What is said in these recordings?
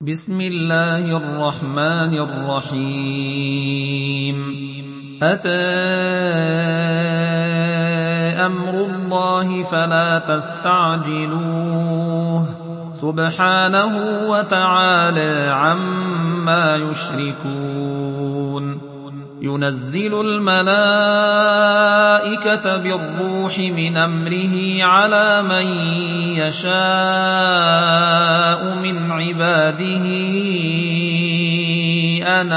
بسم الله الرحمن الرحيم. أتى أمر الله فلا تستعجلوه سبحانه وتعالى عما يشركون. ينزل الملائكة بالروح من أمره على من يشاء من عباده أن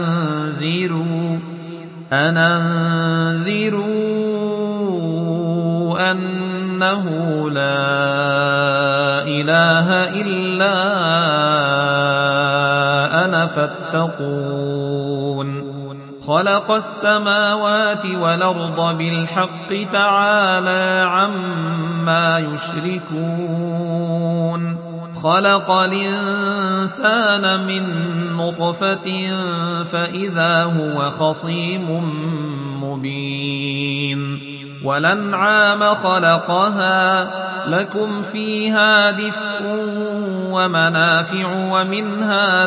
أنذروا أنه لا إله إلا أنا فاتقون. خلق السماوات والأرض بالحق تعالى عما يشركون. خلق الإنسان من نطفة فإذا هو خصيم مبين. والأنعام خلقها لكم فيها دفء ومنافع ومنها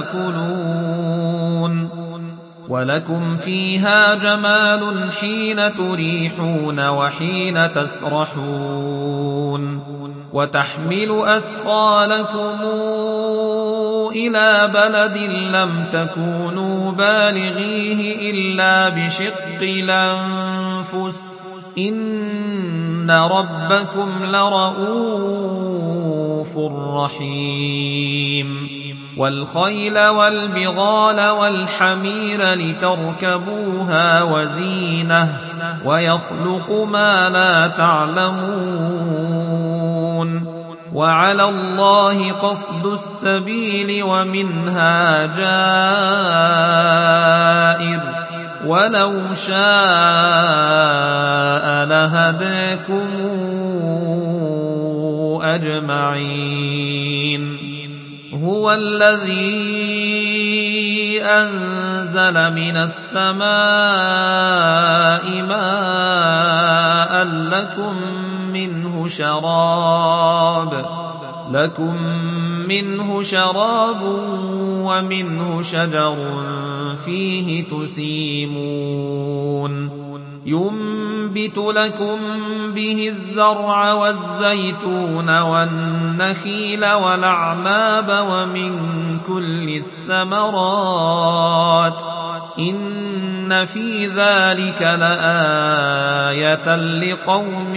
تاكلون. ولكم فيها جمال حين تريحون وحين تسرحون. وتحمل أثقالكم إلى بلد لم تكونوا بالغيه إلا بشق الأنفس إن ربكم لرؤوف رحيم. والخيل والبغال والحمير لتركبوها وزينة ويخلق ما لا تعلمون. وعلى الله قصد السبيل ومنها جائر ولو شاء لهداكم أجمعين. هو الذي أنزل من السماء ماء لكم منه شراب ومنه شجر فيه تسيمون. ينبت لكم به الزرع والزيتون والنخيل والأعناب ومن كل الثمرات إن في ذلك لآية لقوم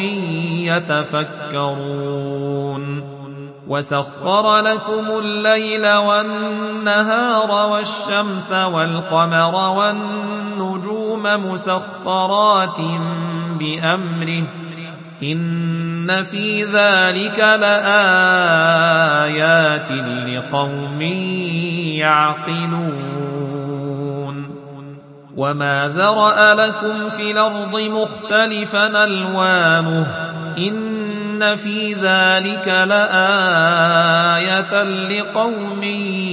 يتفكرون. وسخر لكم الليل والنهار والشمس والقمر والنجوم مسخرات بأمره إن في ذلك لآيات لقوم يعقلون. وما ذرأ لكم في الأرض مختلفا ألوانه إن في ذلك لآية لقوم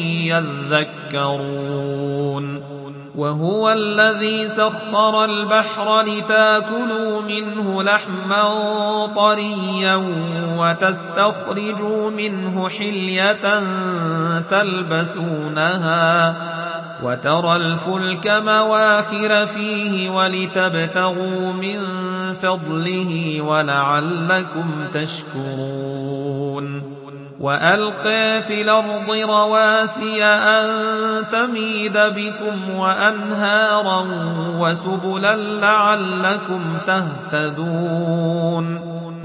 يذكرون. وهو الذي سخر البحر لتاكلوا منه لحما طريا وتستخرجوا منه حلية تلبسونها وترى الفلك مواخر فيه ولتبتغوا من فضله ولعلكم تشكرون. وألقى في الأرض رواسي أن تميد بكم وأنهارا وسبلا لعلكم تهتدون.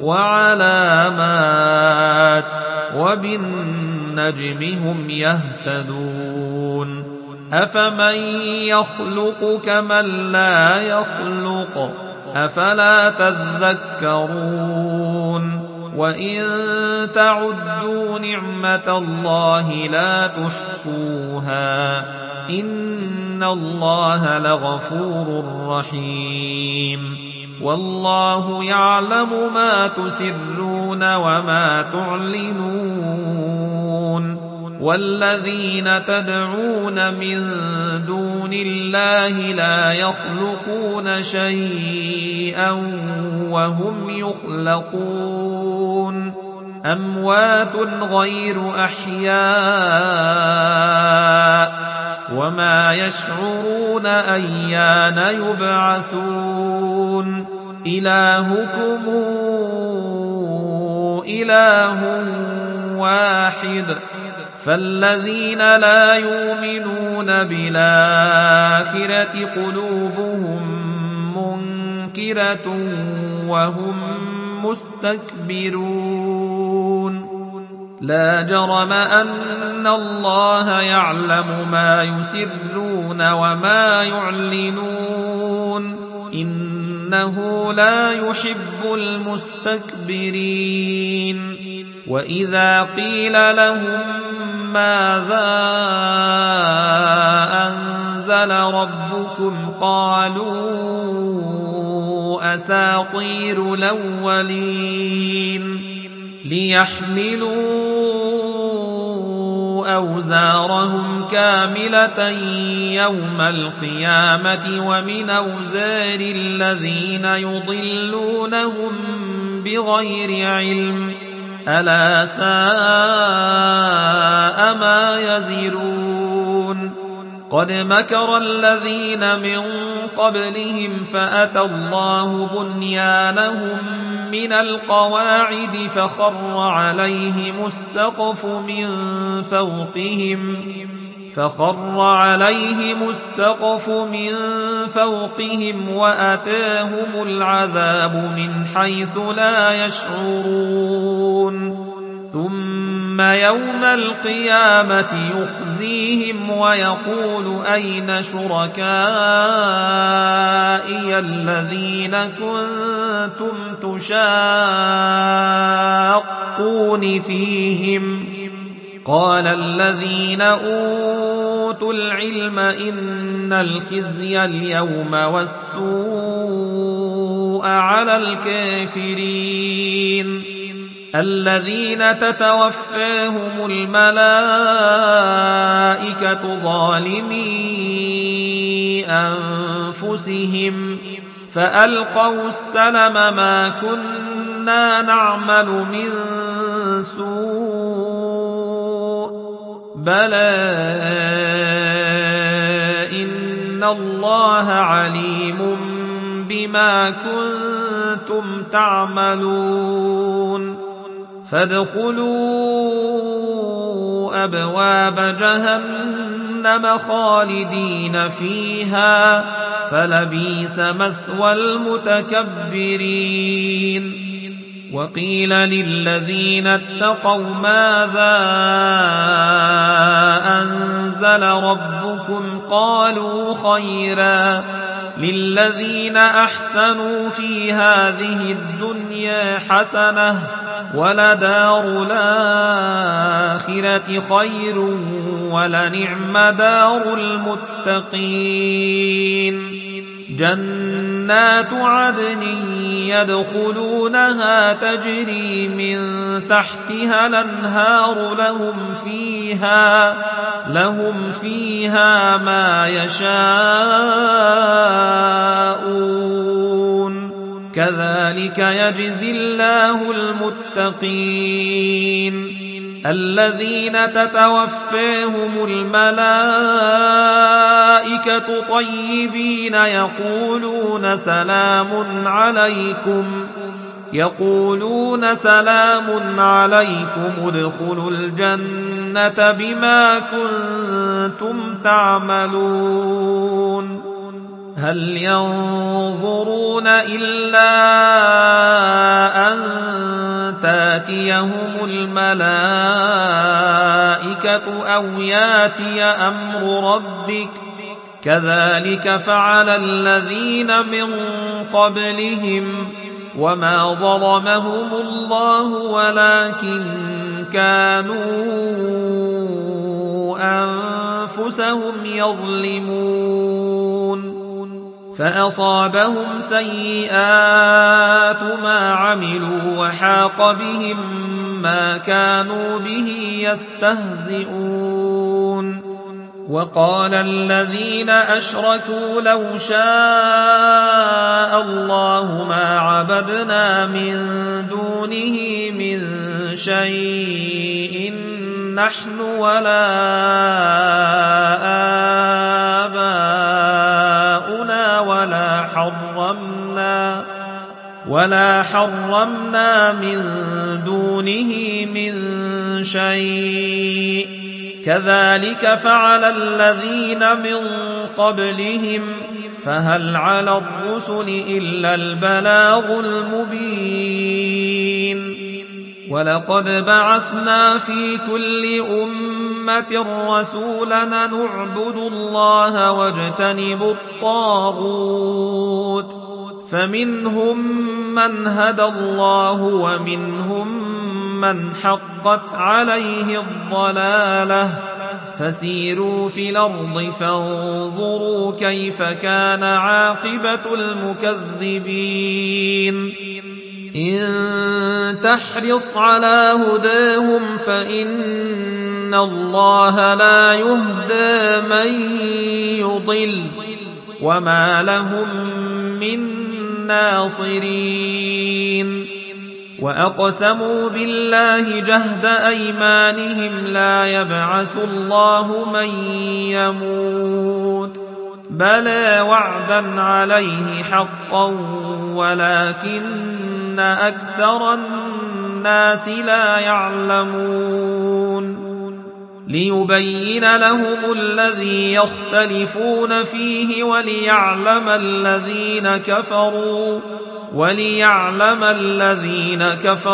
وعلامات وبالنجم هم يهتدون. أفمن يخلق كمن لا يخلق أفلا تذكرون. وإن تعدوا نعمة الله لا تحصوها إن الله لغفور رحيم. والله يعلم ما تسرون وما تعلنون. والذين تدعون من دون الله لا يخلقون شيئا وهم يخلقون. أموات غير أحياء لا يشعرون أيان يبعثون إلهكم إله واحد فالذين لا يؤمنون بالآخرة قلوبهم منكرة وهم مستكبرون لا جرم أن الله يعلم ما يسرون وما يعلنون إنه لا يحب المستكبرين وإذا قيل لهم ماذا أنزل ربكم قالوا أساطير الأولين ليحملوا أوزارهم كاملة يوم القيامة ومن أوزار الذين يضلونهم بغير علم ألا ساء ما يزرون قد مكر الذين من قبلهم فأتى الله بنيانهم من القواعد فخر عليهم السقف من فوقهم وأتاهم العذاب من حيث لا يشعرون ثم يوم القيامة يخزيهم ويقول أين شركائي الذين كنتم تشاقون فيهم قال الذين أوتوا العلم إن الخزي اليوم والسوء على الكافرين الذين تتوفاهم الملائكة ظالمي أنفسهم فألقوا السلم ما كنا نعمل من سوء بلى إن الله عليم بما كنتم تعملون فادخلوا أبواب جهنم خالدين فيها فلبئس مثوى المتكبرين وقيل للذين اتقوا ماذا أنزل ربكم قالوا خيرا للذين أحسنوا في هذه الدنيا حسنة ولدار الآخرة خير ولنعم دار المتقين جنات عدن يدخلونها تجري من تحتها الأنهار لهم فيها ما يشاءون كذلك يجزي الله المتقين الذين تتوفاهم الملائكة طيبين يقولون سلام عليكم ادخلوا الجنة بما كنتم تعملون هل ينظرون إلا أن تاتيهم الملائكة أو ياتي أمر ربك كذلك فعل الذين من قبلهم وما ظلمهم الله ولكن كانوا أنفسهم يظلمون فأصابهم سيئات ما عملوا وحاق بهم ما كانوا به يستهزئون وقال الذين أشركوا لو شاء الله ما عبدنا من دونه من شيء نحن ولا ما حرمنا من دونه من شيء كذلك فعل الذين من قبلهم فهل على الرسل إلا البلاغ المبين ولقد بعثنا في كل أمة رسولا نعبد الله واجتنب الطاغوت فمنهم من هدى الله ومنهم من حقت عليه الضلالة فسيروا في الأرض فانظروا كيف كان عاقبة المكذبين إن تحرص على هداهم فإن الله لا يهدى من يضل وما لهم من ناصرين وأقسموا بالله جهد أيمانهم لا يبعث الله من يموت بلى وعدا عليه حقا ولكن أكثر الناس لا يعلمون ليبين لهم الذي يختلفون فيه وليعلم الذين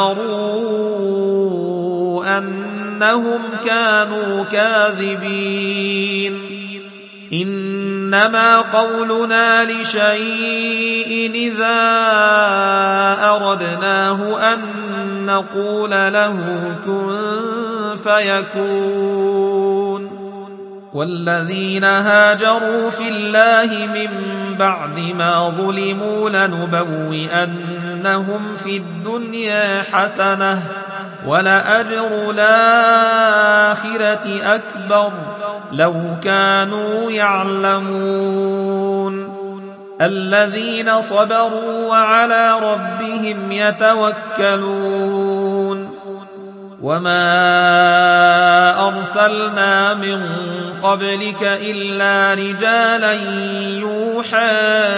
كفروا أنهم كانوا كاذبين إنما قولنا لشيء إذا أردناه أن نقول له كن فيكون والذين هاجروا في الله من بعد ما ظلموا لنبوئنهم في الدنيا حسنة ولأجر الآخرة أكبر لو كانوا يعلمون الذين صبروا وعلى ربهم يتوكلون وما أرسلنا من قبلك إلا رجالا يوحى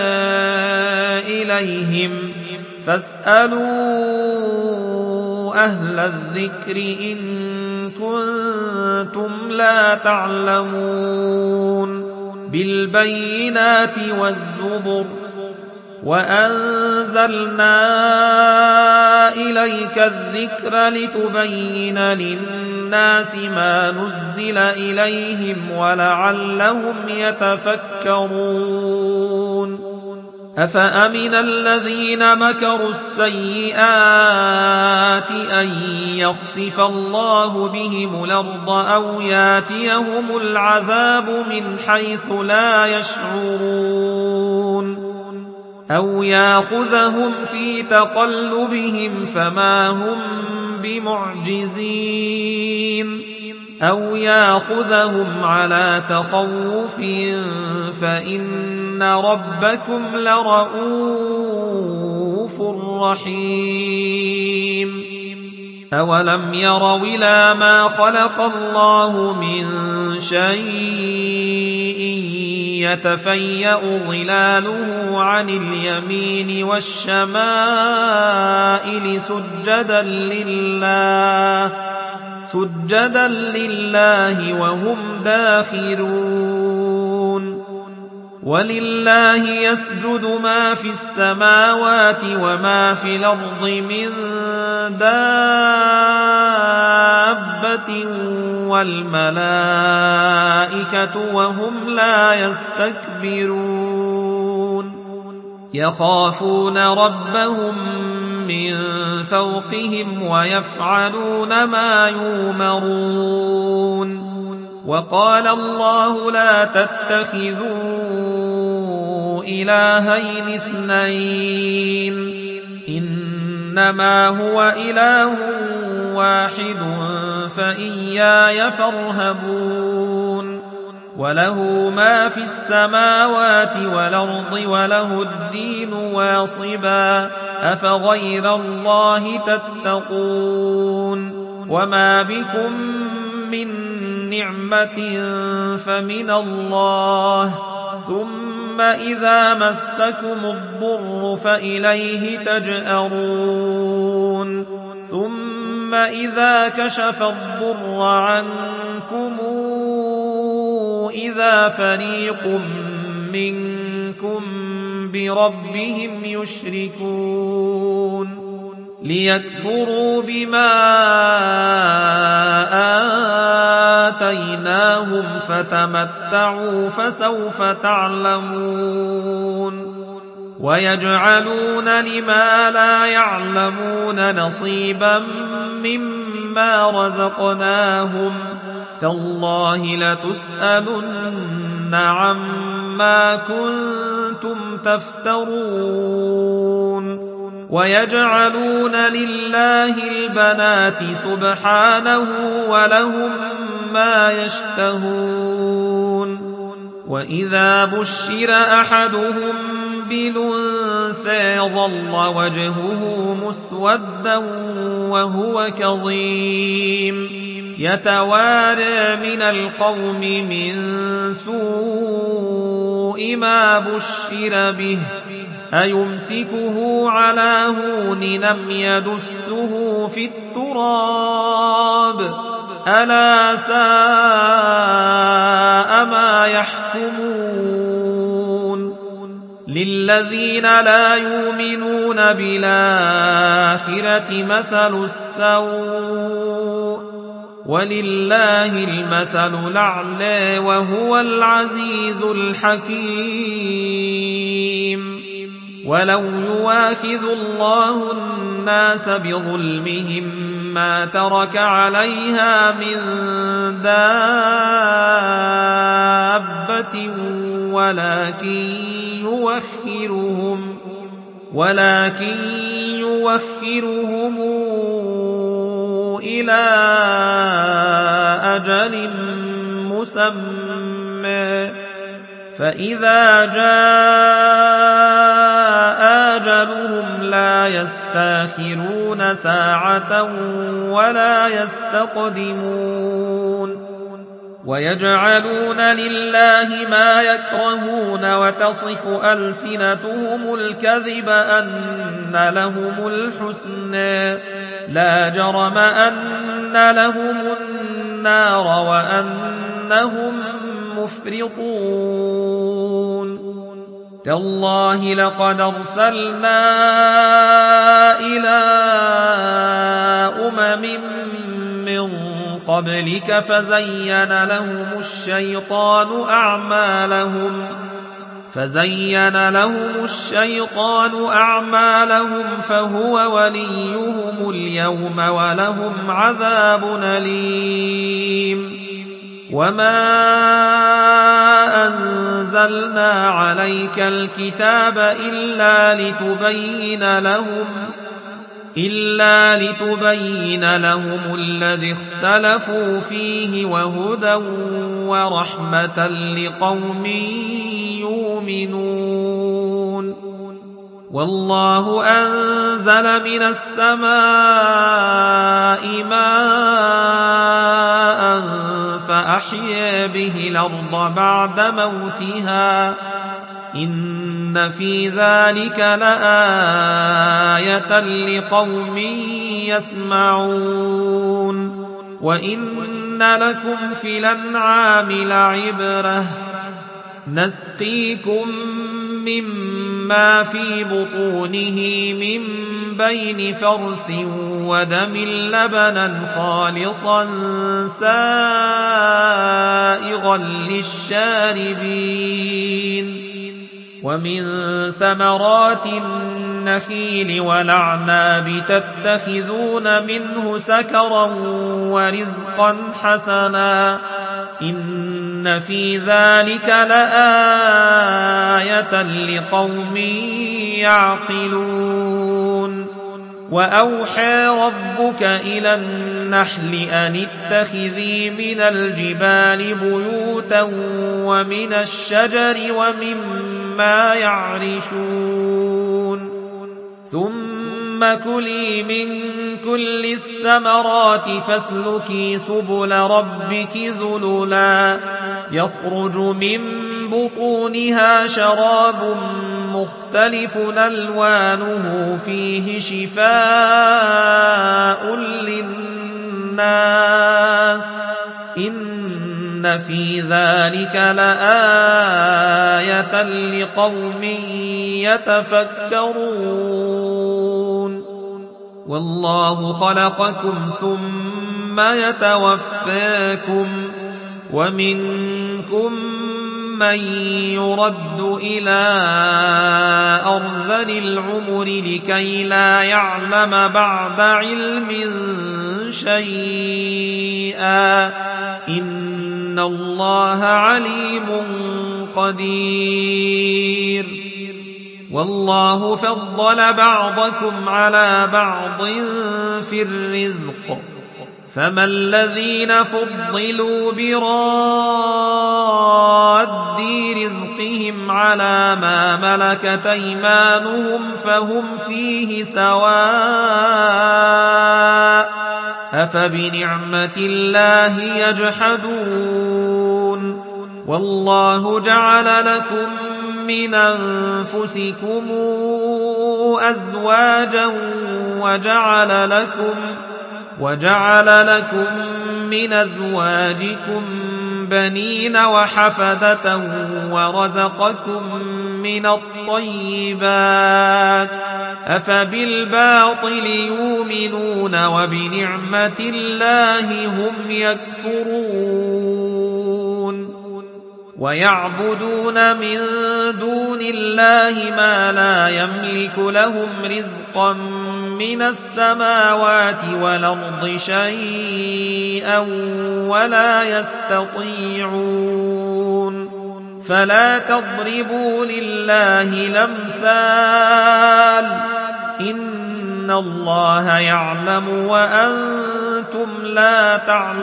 إليهم فاسألوا أهل الذكر إن كنتم لا تعلمون بالبينات والزبر وأنزلنا إليك الذكر لتبين للناس ما نزل إليهم ولعلهم يتفكرون أفأمن الذين مكروا السيئات أن يخسف الله بهم الأرض أو ياتيهم العذاب من حيث لا يشعرون أو ياخذهم في تقلبهم فما هم بمعجزين أو ياخذهم على تخوف فإن ربكم لرؤوف رحيم أولم يروا إلى ما خلق الله من شيء يتفيأ ظلاله عن اليمين والشمائل سجدا لله وهم داخرون ولله يسجد ما في السماوات وما في الأرض من دابة والملائكة وهم لا يستكبرون يخافون ربهم من فوقهم ويفعلون ما يؤمرون وقال الله لا تتخذوا إلهين اثنين إنما هو إله واحد فإياي فارهبون وله ما في السماوات والأرض وله الدين واصبا أفغير الله تتقون وما بكم من نعمة فمن الله ثم إذا مسكم الضر فإليه تجأرون ثم إذا كشف الضر عنكم إذا فريق منكم بربهم يشركون ليكفروا بما آتيناهم فتمتعوا فسوف تعلمون ويجعلون لما لا يعلمون نصيبا مما رزقناهم تالله لتسألن عما كنتم تفترون ويجعلون لله البنات سبحانه ولهم ما يشتهون وإذا بشر أحدهم بالأنثى ظل وجهه مسودا وهو كظيم يتوارى من القوم من سوء ما بشر به أيمسكه على هون أم يدسه في التراب ألا ساء ما يحكمون للذين لا يؤمنون بالآخرة مثل السوء ولله المثل الأعلى وهو العزيز الحكيم ولو يواخذ الله الناس بظلمهم ما ترك عليها من دابة ولكن يوخرهم إلى أجل مسمى فإذا جاء أجلهم لا يستاخرون ساعة ولا يستقدمون ويجعلون لله ما يكرهون وتصف ألسنتهم الكذب أن لهم الحسنى لا جرم أن لهم النار وأنهم مفرطون تالله لقد أرسلنا إلى أمم من قبلك فزين لهم الشيطان أعمالهم فهو وليهم اليوم ولهم عذاب أليم وما أنزلنا عليك الكتاب إلا لتبين لهم الذي اختلفوا فيه وهدى ورحمة لقوم يؤمنون والله أنزل من السماء ماء فأحيا به الأرض بعد موتها إن في ذلك لآية لقوم يسمعون وإن لكم في الأنعام لعبرة نسقيكم مما في بطونه من بين فرث ودم لبنا خالصا سائغا للشاربين ومن ثمرات النخيل والأعناب تتخذون منه سكرا ورزقا حسنا إن في ذلك لآية لقوم يعقلون وأوحى ربك إلى النحل أن اتخذي من الجبال بيوتا ومن الشجر ومما يعرشون ثم كلي من كل الثمرات فاسلكي سبل ربك ذللا يخرج من بطونها شراب مختلف ألوانه فيه شفاء للناس إن في ذلك لآية لقوم يتفكرون والله خلقكم ثم يتوفاكم ومنكم من يرد إلى أرذل العمر لكي لا يعلم بعد علم شيئا إن الله عليم قدير والله فضل بعضكم على بعض في الرزق فما الذين فضلوا براد رزقهم على ما ملكت أيمانهم فهم فيه سواء أفبنعمة الله يجحدون والله جعل لكم من أنفسكم أزواجا وجعل لكم من أزواجكم بنين وحفدة ورزقكم من الطيبات أفبالباطل يؤمنون وبنعمة الله هم يكفرون ويعبدون من دون الله ما لا يملك لهم رزقا من السماوات والأرض شيئا ولا يستطيعون فلا تضربوا لله الأمثال إن الله يعلم وأنتم لا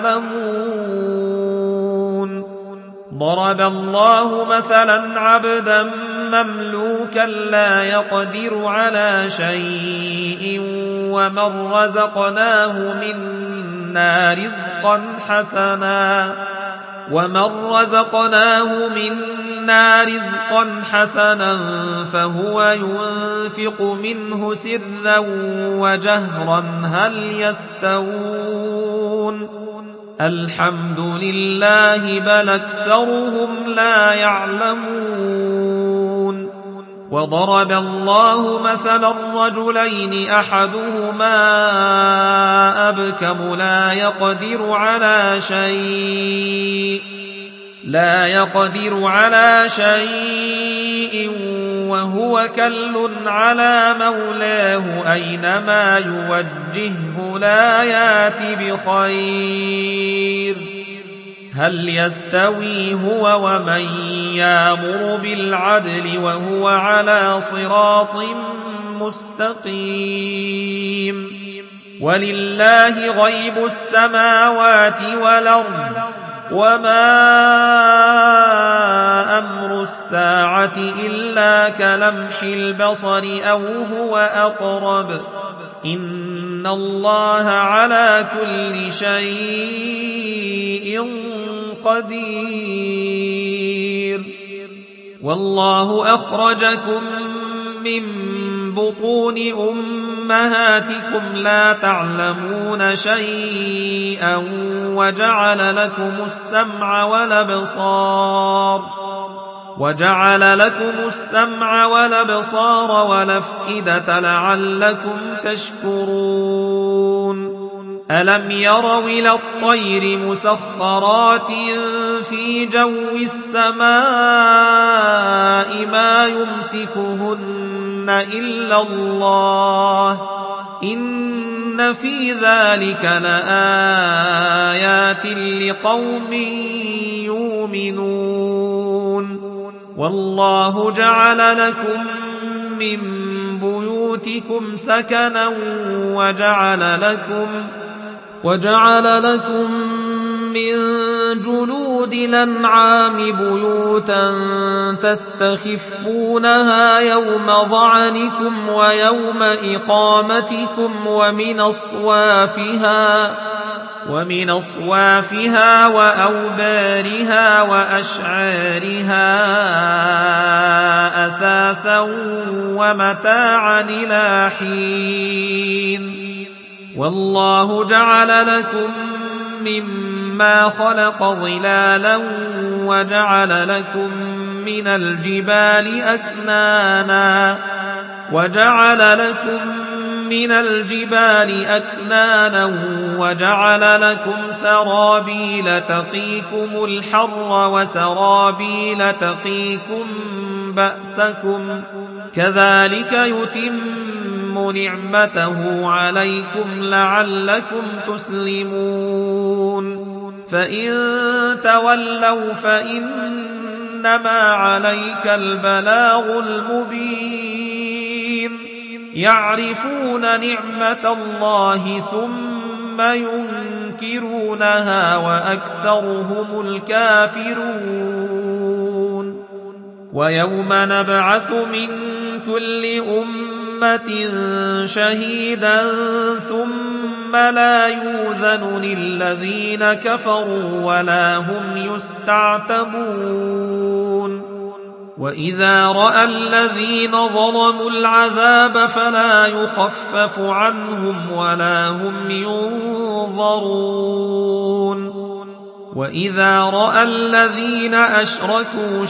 تعلمون ضرب الله مثلا عبدا مملوكا لا يقدر على شيء ومن رزقناه منا رزقا حسنا فهو ينفق منه سرا وجهرا هل يستوون الحمد لله بل أكثرهم لا يعلمون وضرب الله مثلا رجلين أحدهما أبكم لا يقدر على شيء وهو كل على مولاه أينما يوجهه لا يات بخير هل يستوي هو ومن يأمر بالعدل وهو على صراط مستقيم ولله غيب السماوات والأرض وما أمر الساعة إلا كلمح البصر أو هو أقرب إن الله على كل شيء قدير والله أخرجكم من بطون أمهاتكم لا تعلمون شيئا وجعل لكم السمع والأبصار والأفئدة لعلكم تشكرون ألم يروا إلى الطير مسخرات في جو السماء ما يمسكهن إلا الله إن في ذلك لآيات لقوم يؤمنون والله جعل لكم من بيوتكم سكنا وجعل لكم من جلود الأنعام بيوتا تستخفونها يوم ظعنكم ويوم إقامتكم ومن أصوافها وأوبارها وأشعارها أثاثا ومتاعا إلى حين والله جعل لكم مما خلق ظلالا وجعل لكم من الجبال أكنانا وجعل لكم سرابيل تقيكم الحر وسرابيل تقيكم بأسكم كذلك يتم نعمته عليكم لعلكم تسلمون فإن تولوا فإنما عليك البلاغ المبين يعرفون نعمة الله ثم ينكرونها وأكثرهم الكافرون ويوم نبعث من كل أمة شهيدا ثم لا يؤذن للذين كفروا ولا هم يستعتبون وإذا رأى الذين ظلموا العذاب فلا يخفف عنهم ولا هم ينظرون وإذا رأى الذين أشركوا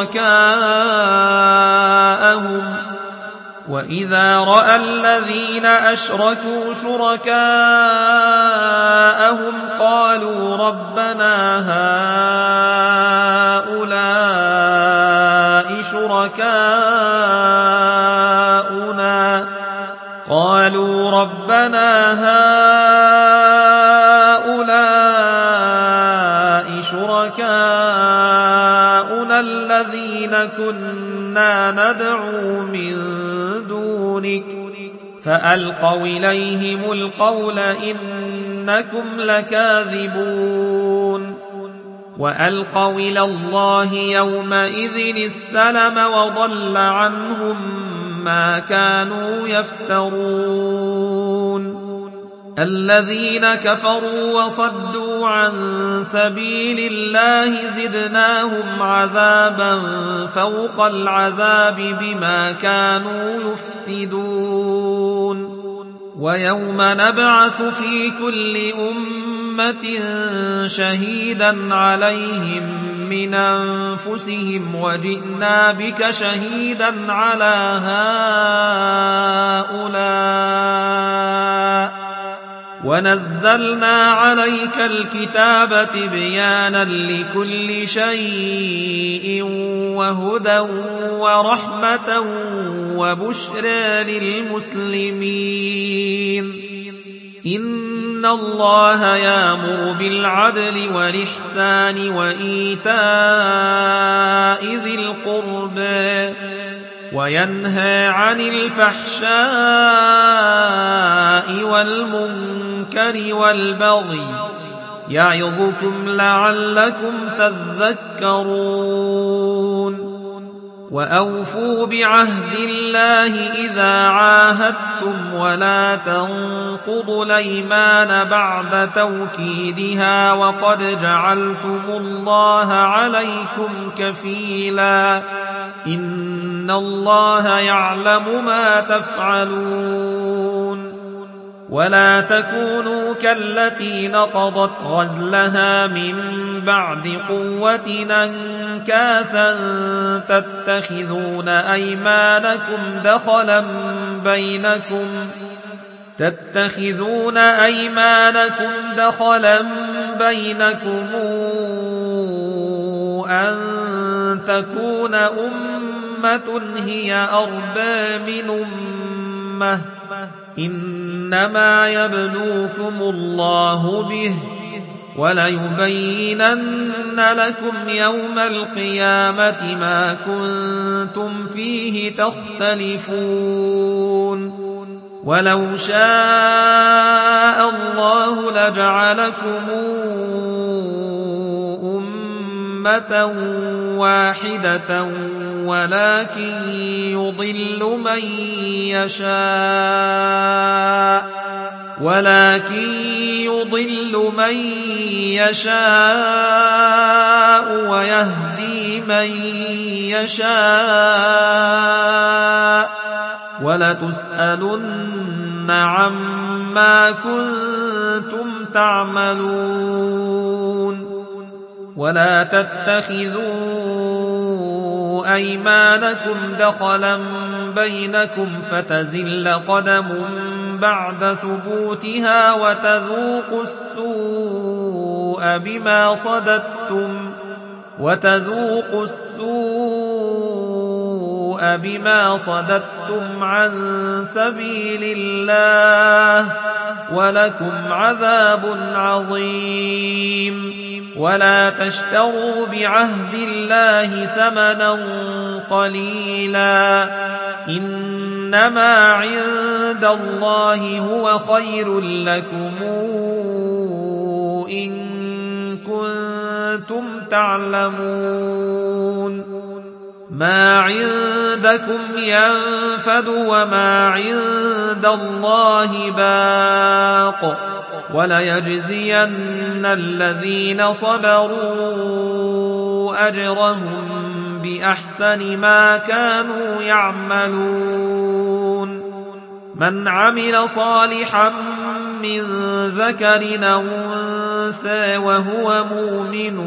شركاءهم قالوا ربنا هؤلاء شركاؤنا الذين كنا ندعو من دونك فألقوا إليهم القول إنكم لكاذبون وألقوا إلى الله يومئذ السلم وضل عنهم ما كانوا يفترون الذين كفروا وصدوا عن سبيل الله زدناهم عذابا فوق العذاب بما كانوا يفسدون ويوم نبعث في كل أمة شهيدا عليهم من أنفسهم وجئنا بك شهيدا على هؤلاء ونزلنا عليك الكتاب تبيانا لكل شيء وهدى ورحمة وبشرى للمسلمين إن الله يأمر بالعدل والإحسان وإيتاء ذي القربى وينهى عن الفحشاء والمنكر والبغي يعظكم لعلكم تذكرون وأوفوا بعهد الله إذا عاهدتم ولا تنقضوا الأيمان بعد توكيدها وقد جعلتم الله عليكم كفيلا إن الله يعلم ما تفعلون ولا تكونوا كالتي نقضت غزلها من بعد قوة أنكاثا تتخذون أيمانكم دخلا بينكم أن تكون أمة هي أربى من أمة إنما يبلوكم الله به وليبينن لكم يوم القيامة ما كنتم فيه تختلفون ولو شاء الله لجعلكم أمة واحدة ولكن يضل من يشاء ولكن يضل من يشاء ويهدي من يشاء ولتسألن عما كنتم تعملون ولا تتخذوا أيمانكم دخلا بينكم فتزل قدم بعد ثبوتها وتذوقوا السوء بما صددتم عن سبيل الله ولكم عذاب عظيم ولا تشتروا بعهد الله ثمنا قليلا إنما عند الله هو خير لكم إن كنتم تعلمون ما عندكم ينفد وما عند الله باق وليجزين الذين صبروا أجرهم بأحسن ما كانوا يعملون من عمل صالحا من ذكر أو أنثى وهو مؤمن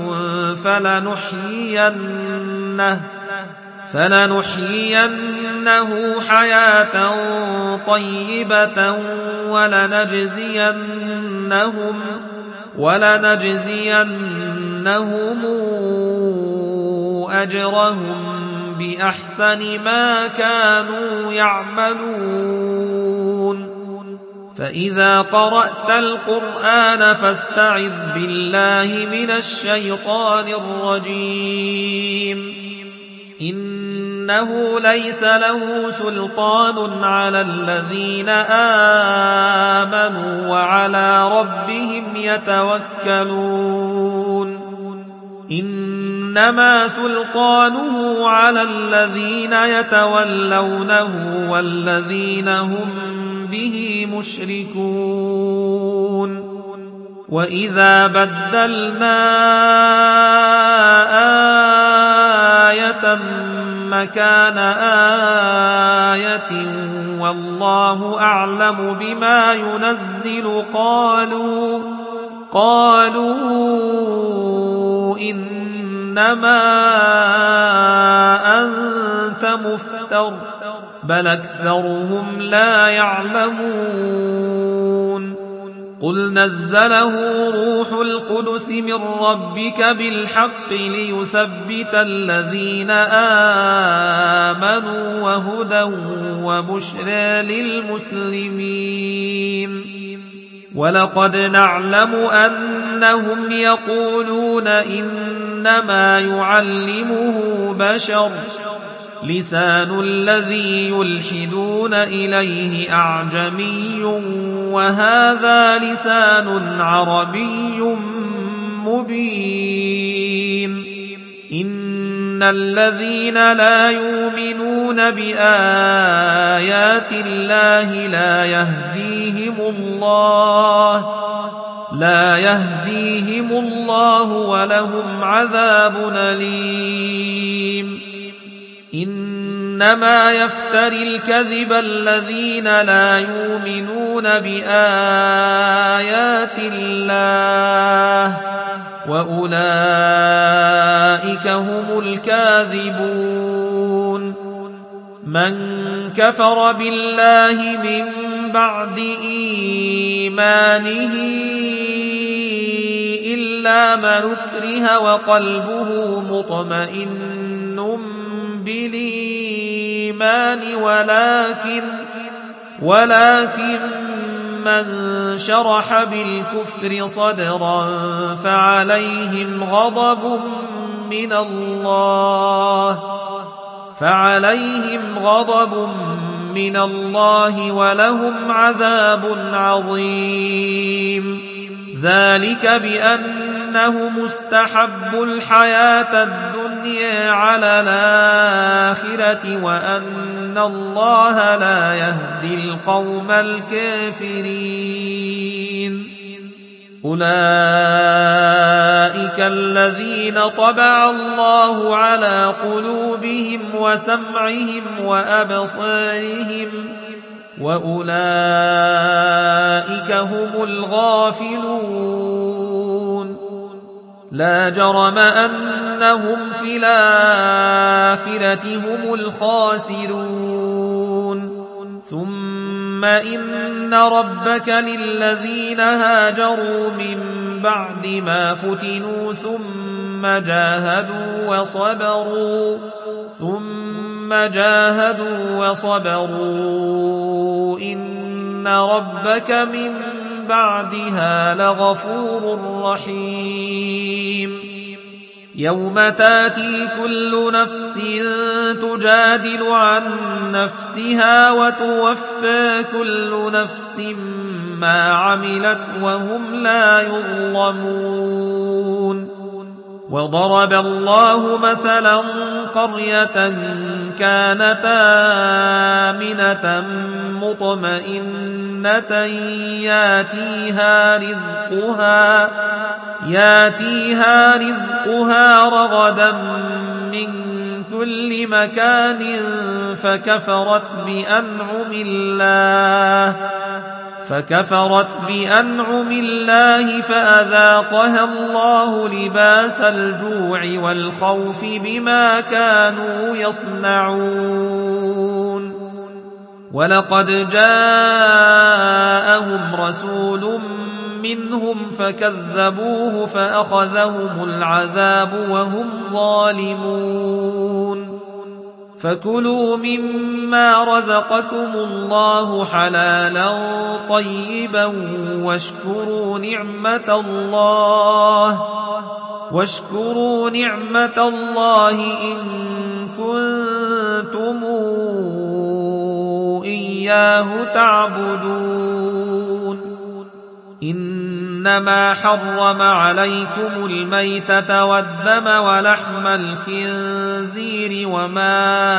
فلنحيينه حياة طيبة ولنجزينهم أجرهم بأحسن ما كانوا يعملون فإذا قرأت القرآن فاستعذ بالله من الشيطان الرجيم إنه ليس له سلطان على الذين آمنوا وعلى ربهم يتوكلون إنما سلطانه على الذين يتولونه والذين هم به مشركون وإذا بدلنا آية مكان آية والله أعلم بما ينزل قالوا إنما أنت مفتر بل أكثرهم لا يعلمون قل نزله روح القدس من ربك بالحق ليثبت الذين آمنوا وهدى وبشرى للمسلمين ولقد نعلم أنهم يقولون إنما يعلمه بشر لسان الذي يلحدون إليه أعجمي وهذا لسان عربي مبين إن الذين لا يؤمنون بآيات الله لا يهديهم الله ولهم عذاب أليم إنما يفتري الكذب الذين لا يؤمنون بآيات الله وأولئك هم الكاذبون من كفر بالله من بعد إيمانه إلا من أكره وقلبه مطمئن بالإيمان ولكن من شرح بالكفر صدرا فعليهم غضب من الله ولهم عذاب عظيم ذلك بأنهم استحبوا الحياة الدنيا الدنيا على الآخرة وأن الله لا يهدي القوم الكافرين. أولئك الذين طبع الله على قلوبهم وسمعهم وأبصارهم وأولئك هم الغافلون. لا جرم أنهم في الآخرة هم الخاسرون. ثم إن ربك للذين هاجروا من بعد ما فتنوا ثم جاهدوا وصبروا إن ربك من بعدها لغفور رحيم. يوم تاتي كل نفس تجادل عن نفسها وتوفى كل نفس ما عملت وهم لا يظلمون. وضرب الله مثلا قرية كانت آمنة مطمئنة ياتيها رزقها رغدا من كل مكان فكفرت بأنعم الله فأذاقها الله لباس الجوع والخوف بما كانوا يصنعون. ولقد جاءهم رسول منهم فكذبوه فأخذهم العذاب وهم ظالمون. فكلوا مما رزقكم الله حلالا طيبا واشكروا نعمة الله إن كنتم إياه تعبدون. إنما حرم عليكم الميتة والدم ولحم الخنزير وما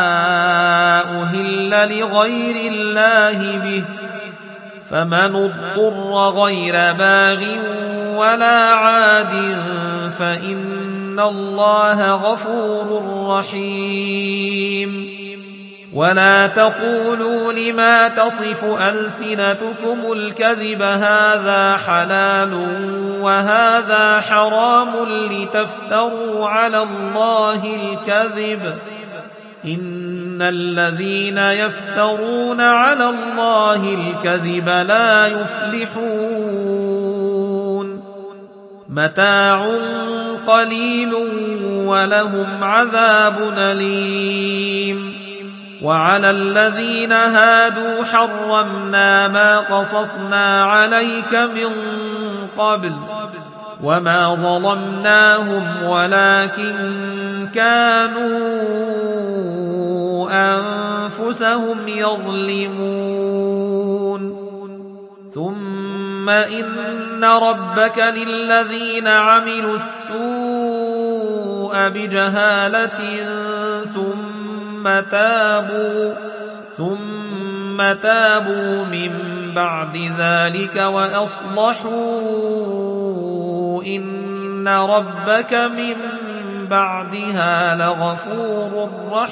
أهل لغير الله به فمن اضطر غير باغ ولا عاد فإن الله غفور رحيم. ولا تقولوا لما تصف ألسنتكم الكذب هذا حلال وهذا حرام لتفتروا على الله الكذب إن الذين يفترون على الله الكذب لا يفلحون. متاع قليل ولهم عذاب أليم. وعلى الذين هادوا حرمنا ما قصصنا عليك من قبل وما ظلمناهم ولكن كانوا أنفسهم يظلمون. ثم إن ربك للذين عملوا السوء بجهالة ثم تابوا من بعد ذلك وأصلحوا إن ربك من بعدها لغفور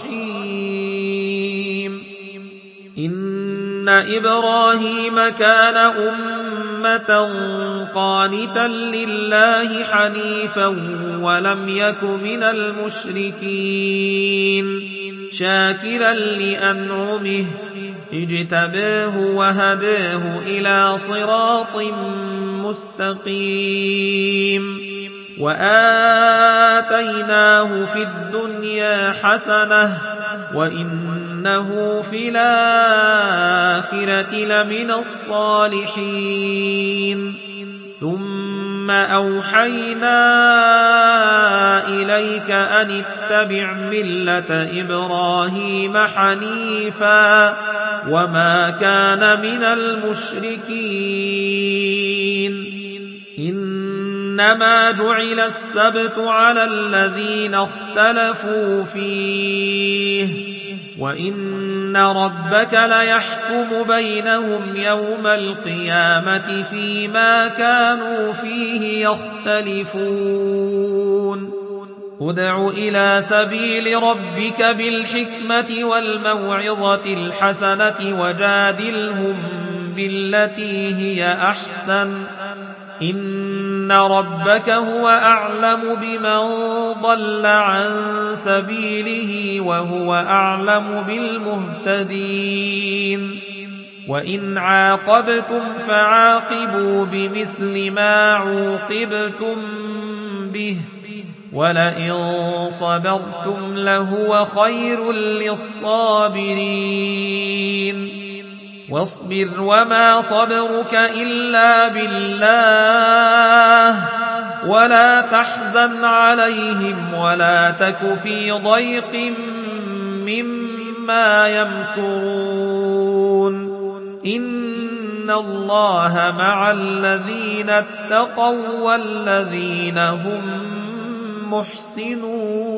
رحيم. إن إبراهيم كان أمة قانتا لله حنيفا ولم يك من المشركين شاكرا لأنعمه اجتباه وهداه إلى صراط مستقيم. وآتيناه في الدنيا حسنة وإنه في الآخرة لمن الصالحين. ثم أوحينا إليك أن اتبع ملة إبراهيم حنيفا وما كان من المشركين. إن إنما جعل السبت على الذين اختلفوا فيه وإن ربك ليحكم بينهم يوم القيامة فيما كانوا فيه يختلفون ادع إلى سبيل ربك بالحكمة والموعظة الحسنة وجادلهم بالتي هي أحسن إن ربك هو أعلم بمن ضل عن سبيله وهو أعلم بالمهتدين وإن عاقبتم فعاقبوا بمثل ما عوقبتم به ولئن صبرتم لهو خير للصابرين واصبر وما صبرك إلا بالله ولا تحزن عليهم ولا تك في ضيق مما يمكرون إن الله مع الذين اتقوا والذين هم محسنون